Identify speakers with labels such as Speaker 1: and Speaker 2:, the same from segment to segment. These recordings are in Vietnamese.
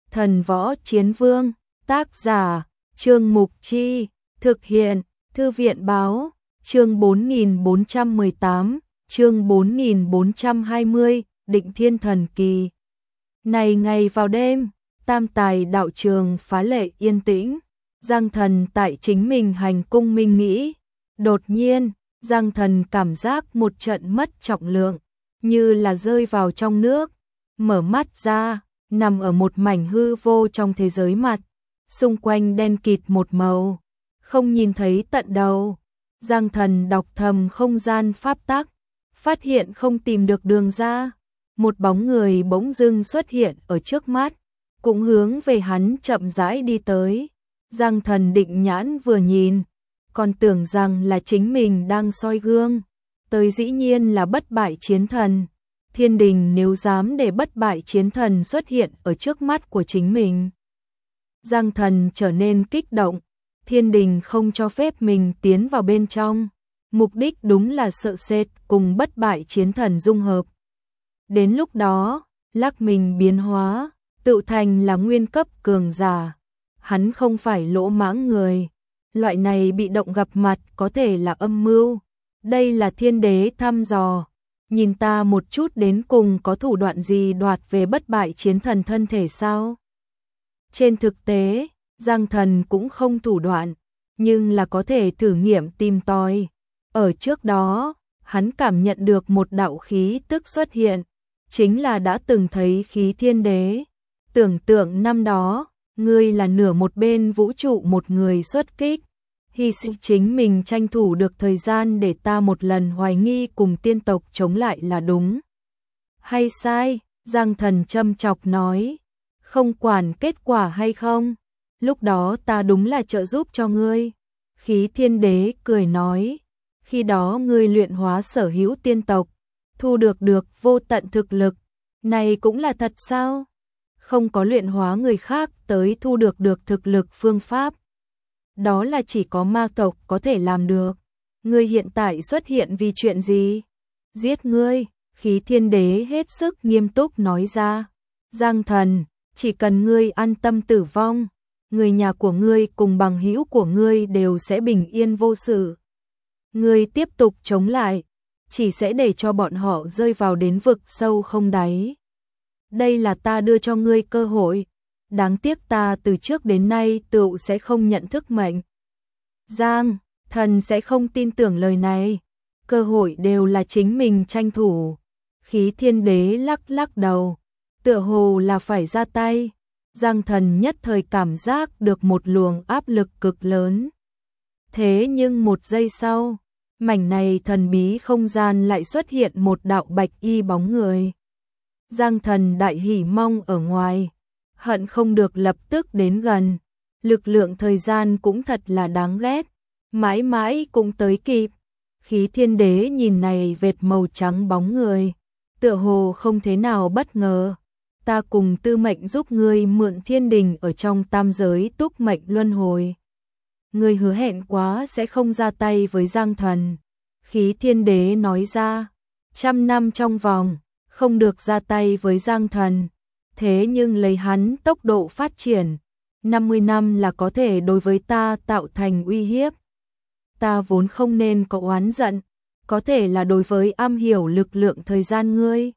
Speaker 1: Thần Võ Chiến Vương, tác giả, Trương Mục Chi, thực hiện, Thư viện Báo, chương 4418, chương 4420, Định Thiên Thần Kỳ. Này ngày vào đêm, Tam Tài đạo trường phá lệ yên tĩnh, Giang Thần tại chính mình hành cung minh nghĩ. Đột nhiên, Giang Thần cảm giác một trận mất trọng lượng, như là rơi vào trong nước, mở mắt ra, nằm ở một mảnh hư vô trong thế giới mặt, xung quanh đen kịt một màu, không nhìn thấy tận đầu. Giang Thần đọc thầm không gian pháp tắc, phát hiện không tìm được đường ra, một bóng người bỗng dưng xuất hiện ở trước mắt, cũng hướng về hắn chậm rãi đi tới. Giang Thần định nhãn vừa nhìn, còn tưởng rằng là chính mình đang soi gương, tới dĩ nhiên là bất bại chiến thần. Thiên đình nếu dám để bất bại chiến thần xuất hiện ở trước mắt của chính mình. Giang Thần trở nên kích động, thiên đình không cho phép mình tiến vào bên trong, mục đích đúng là sợ sệt cùng bất bại chiến thần dung hợp. Đến lúc đó, lắc mình biến hóa, tự thành là nguyên cấp cường giả. Hắn không phải lỗ mãng người, loại này bị động gặp mặt có thể là âm mưu. Đây là thiên đế thăm dò, nhìn ta một chút đến cùng có thủ đoạn gì đoạt về bất bại chiến thần thân thể sao? Trên thực tế, Giang Thần cũng không thủ đoạn, nhưng là có thể thử nghiệm tìm tòi. Ở trước đó, hắn cảm nhận được một đạo khí tức xuất hiện, chính là đã từng thấy khí thiên đế. Tưởng tượng năm đó, ngươi là nửa một bên vũ trụ một người xuất kích, hy sinh chính mình tranh thủ được thời gian để ta một lần hoài nghi cùng tiên tộc chống lại là đúng hay sai. Giang Thần châm chọc nói, không quản kết quả hay không, lúc đó ta đúng là trợ giúp cho ngươi. Khí thiên đế cười nói, khi đó ngươi luyện hóa sở hữu tiên tộc, thu được vô tận thực lực, này cũng là thật sao? Không có luyện hóa người khác tới thu được thực lực phương pháp. Đó là chỉ có ma tộc có thể làm được. Ngươi hiện tại xuất hiện vì chuyện gì? Giết ngươi, khí thiên đế hết sức nghiêm túc nói ra. Giang Thần, chỉ cần ngươi an tâm tử vong, người nhà của ngươi cùng bằng hữu của ngươi đều sẽ bình yên vô sự. Ngươi tiếp tục chống lại, chỉ sẽ để cho bọn họ rơi vào đến vực sâu không đáy. Đây là ta đưa cho ngươi cơ hội, đáng tiếc ta từ trước đến nay tựu sẽ không nhận thức mệnh. Giang Thần sẽ không tin tưởng lời này, cơ hội đều là chính mình tranh thủ. Khí thiên đế lắc lắc đầu, tựa hồ là phải ra tay. Giang Thần nhất thời cảm giác được một luồng áp lực cực lớn. Thế nhưng một giây sau, mảnh này thần bí không gian lại xuất hiện một đạo bạch y bóng người. Giang Thần đại hỉ mong ở ngoài, hận không được lập tức đến gần. Lực lượng thời gian cũng thật là đáng ghét, mãi mãi cũng tới kịp. Khí thiên đế nhìn này vệt màu trắng bóng người, tựa hồ không thế nào bất ngờ. Ta cùng tư mệnh giúp ngươi mượn thiên đình ở trong tam giới túc mệnh luân hồi. Ngươi hứa hẹn quá sẽ không ra tay với Giang Thần. Khí thiên đế nói ra, 100 năm trong vòng, không được ra tay với Giang Thần. Thế nhưng lấy hắn tốc độ phát triển, 50 năm là có thể đối với ta tạo thành uy hiếp. Ta vốn không nên có oán giận, có thể là đối với am hiểu lực lượng thời gian ngươi.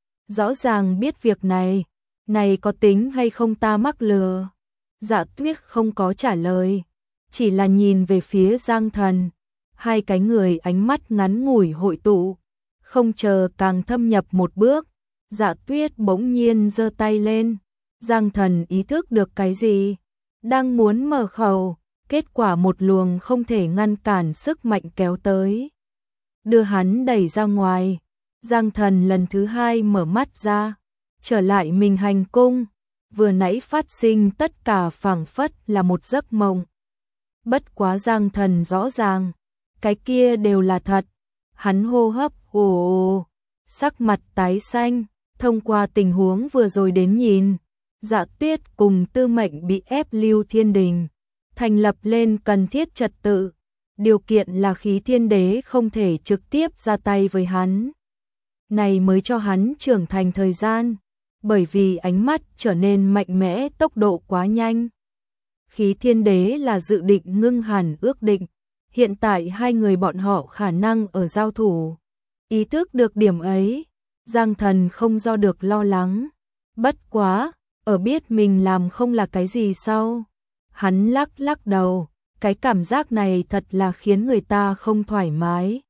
Speaker 1: Rõ ràng biết việc này có tính hay không ta mắc lừa. Dạ Tuyết không có trả lời, chỉ là nhìn về phía Giang Thần. Hai cái người ánh mắt ngắn ngủi hội tụ, không chờ càng thâm nhập một bước. Dạ Tuyết bỗng nhiên giơ tay lên. Giang Thần ý thức được cái gì, đang muốn mở khẩu, kết quả một luồng không thể ngăn cản sức mạnh kéo tới, đưa hắn đẩy ra ngoài. Giang Thần lần thứ hai mở mắt ra, trở lại mình hành cung. Vừa nãy phát sinh tất cả phảng phất là một giấc mộng. Bất quá Giang Thần rõ ràng, cái kia đều là thật. Hắn hô hấp ồ, sắc mặt tái xanh. Thông qua tình huống vừa rồi đến nhìn, Dạ Tuyết cùng tư mệnh bị ép lưu thiên đình, thành lập lên cần thiết trật tự. Điều kiện là khí thiên đế không thể trực tiếp ra tay với hắn. Này mới cho hắn trưởng thành thời gian. bởi vì ánh mắt trở nên mạnh mẽ, tốc độ quá nhanh. Khí Thiên Đế là dự định ngưng hẳn ước định, hiện tại hai người bọn họ khả năng ở giao thủ. Ý thức được điểm ấy, Giang Thần không do được lo lắng. Bất quá, ở biết mình làm không là cái gì sau. Hắn lắc lắc đầu, cái cảm giác này thật là khiến người ta không thoải mái.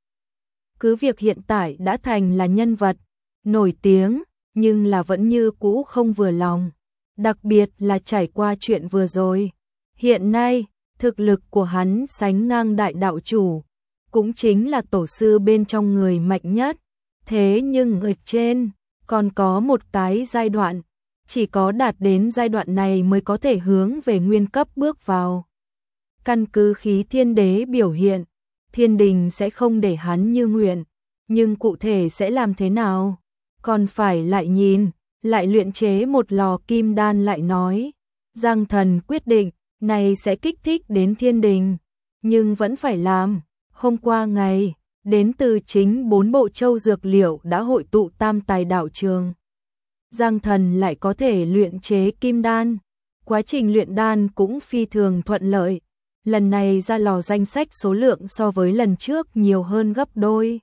Speaker 1: Cứ việc hiện tại đã thành là nhân vật nổi tiếng, nhưng là vẫn như cũ không vừa lòng. Đặc biệt là trải qua chuyện vừa rồi. Hiện nay, thực lực của hắn sánh ngang đại đạo chủ, cũng chính là tổ sư bên trong người mạnh nhất. Thế nhưng ở trên, còn có một cái giai đoạn, chỉ có đạt đến giai đoạn này mới có thể hướng về nguyên cấp bước vào. Căn cứ Khí Thiên Đế biểu hiện, thiên đình sẽ không để hắn như nguyện, nhưng cụ thể sẽ làm thế nào? Còn phải lại nhìn, lại luyện chế một lò kim đan lại nói. Giang Thần quyết định, này sẽ kích thích đến thiên đình, nhưng vẫn phải làm. Hôm qua ngày, đến từ chính 4 bộ châu dược liệu đã hội tụ tam tài đạo trường. Giang Thần lại có thể luyện chế kim đan, quá trình luyện đan cũng phi thường thuận lợi. Lần này ra lò danh sách số lượng so với lần trước nhiều hơn gấp đôi.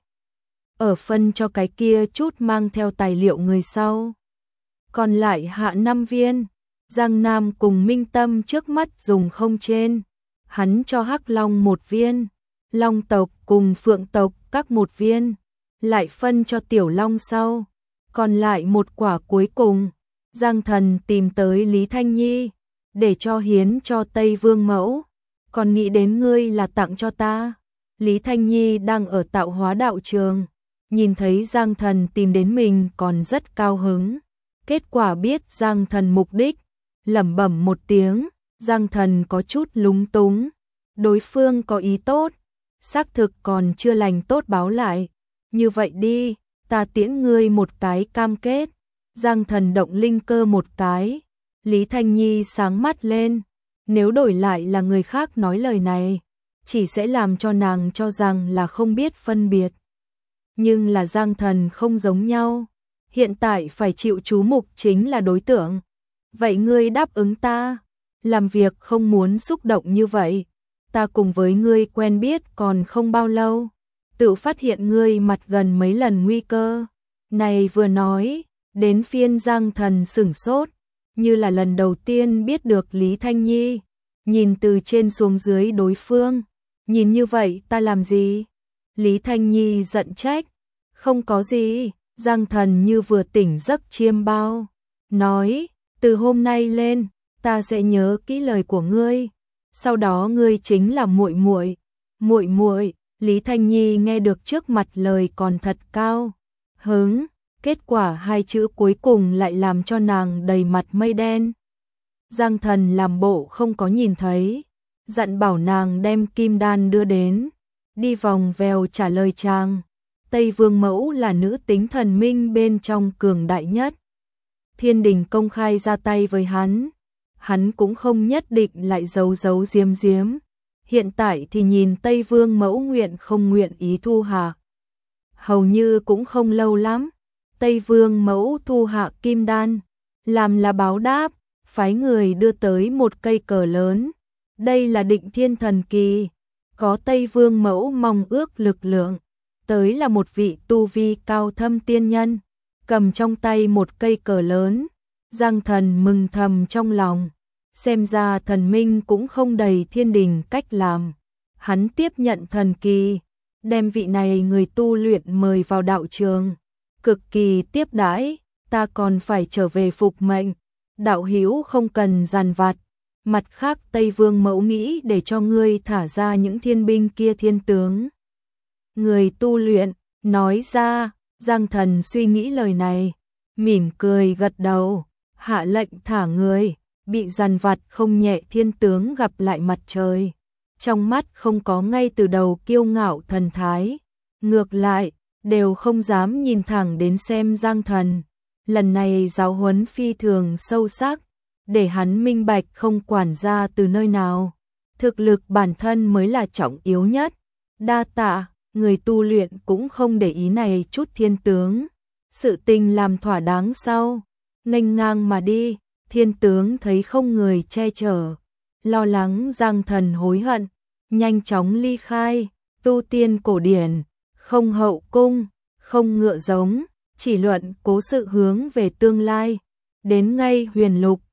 Speaker 1: Ở phân cho cái kia chút mang theo tài liệu người sau. Còn lại hạ 5 viên, Giang Nam cùng Minh Tâm trước mắt dùng không trên. Hắn cho Hắc Long 1 viên, Long tộc cùng Phượng tộc các 1 viên, lại phân cho Tiểu Long sau. Còn lại một quả cuối cùng, Giang Thần tìm tới Lý Thanh Nhi, để cho hiến cho Tây Vương Mẫu. Còn nghĩ đến ngươi là tặng cho ta. Lý Thanh Nhi đang ở tạo hóa đạo trường, nhìn thấy Giang Thần tìm đến mình còn rất cao hứng. Kết quả biết Giang Thần mục đích, lẩm bẩm một tiếng, Giang Thần có chút lúng túng. Đối phương có ý tốt, xác thực còn chưa lành tốt báo lại. Như vậy đi, ta tiễn ngươi một cái cam kết. Giang Thần động linh cơ một cái. Lý Thanh Nhi sáng mắt lên. Nếu đổi lại là người khác nói lời này, chỉ sẽ làm cho nàng cho rằng là không biết phân biệt. Nhưng là Giang Thần không giống nhau. Hiện tại phải chịu chú mục chính là đối tượng. Vậy ngươi đáp ứng ta, làm việc không muốn xúc động như vậy. Ta cùng với ngươi quen biết còn không bao lâu, tự phát hiện ngươi mặt gần mấy lần nguy cơ. Này vừa nói, đến phiên Giang Thần sửng sốt, như là lần đầu tiên biết được Lý Thanh Nhi. Nhìn từ trên xuống dưới đối phương, nhìn như vậy ta làm gì? Lý Thanh Nhi giận trách, không có gì. Giang Thần như vừa tỉnh giấc chiêm bao, nói, từ hôm nay lên, ta sẽ nhớ kỹ lời của ngươi. Sau đó ngươi chính là muội muội. Muội muội. Lý Thanh Nhi nghe được trước mặt lời còn thật cao hứng, kết quả hai chữ cuối cùng lại làm cho nàng đầy mặt mây đen. Giang Thần làm bộ không có nhìn thấy, dặn bảo nàng đem kim đan đưa đến, đi vòng vèo trả lời chàng. Tây Vương Mẫu là nữ tính thần minh bên trong cường đại nhất. Thiên đình công khai ra tay với hắn cũng không nhất định lại giấu giấu giếm giếm. Hiện tại thì nhìn Tây Vương Mẫu nguyện không nguyện ý thu hạ. Hầu như cũng không lâu lắm, Tây Vương Mẫu thu hạ kim đan, làm là báo đáp, phái người đưa tới một cây cờ lớn. Đây là Định Thiên thần kỳ, có Tây Vương Mẫu mong ước lực lượng. Tới là một vị tu vi cao thâm tiên nhân, cầm trong tay một cây cờ lớn. Giang Thần mừng thầm trong lòng, xem ra thần minh cũng không đầy thiên đình cách làm. Hắn tiếp nhận thần kỳ, đem vị này người tu luyện mời vào đạo trường, cực kỳ tiếp đãi. Ta còn phải trở về phục mệnh, đạo hữu không cần dằn vặt. Mặt khác Tây Vương Mẫu nghĩ để cho ngươi thả ra những thiên binh kia thiên tướng. Người tu luyện, nói ra. Giang Thần suy nghĩ lời này, mỉm cười gật đầu, hạ lệnh thả người. Bị dằn vặt không nhẹ thiên tướng gặp lại mặt trời, trong mắt không có ngay từ đầu kiêu ngạo thần thái, ngược lại đều không dám nhìn thẳng đến xem Giang Thần. Lần này giáo huấn phi thường sâu sắc, để hắn minh bạch không quản gia từ nơi nào, thực lực bản thân mới là trọng yếu nhất. Đa tạ. Người tu luyện cũng không để ý này chút thiên tướng, sự tình làm thỏa đáng sau. nghênh ngang mà đi, thiên tướng thấy không người che chở, lo lắng Giang Thần hối hận, nhanh chóng ly khai, tu tiên cổ điển, không hậu cung, không ngựa giống, chỉ luận cố sự hướng về tương lai, đến ngay Huyền Lục,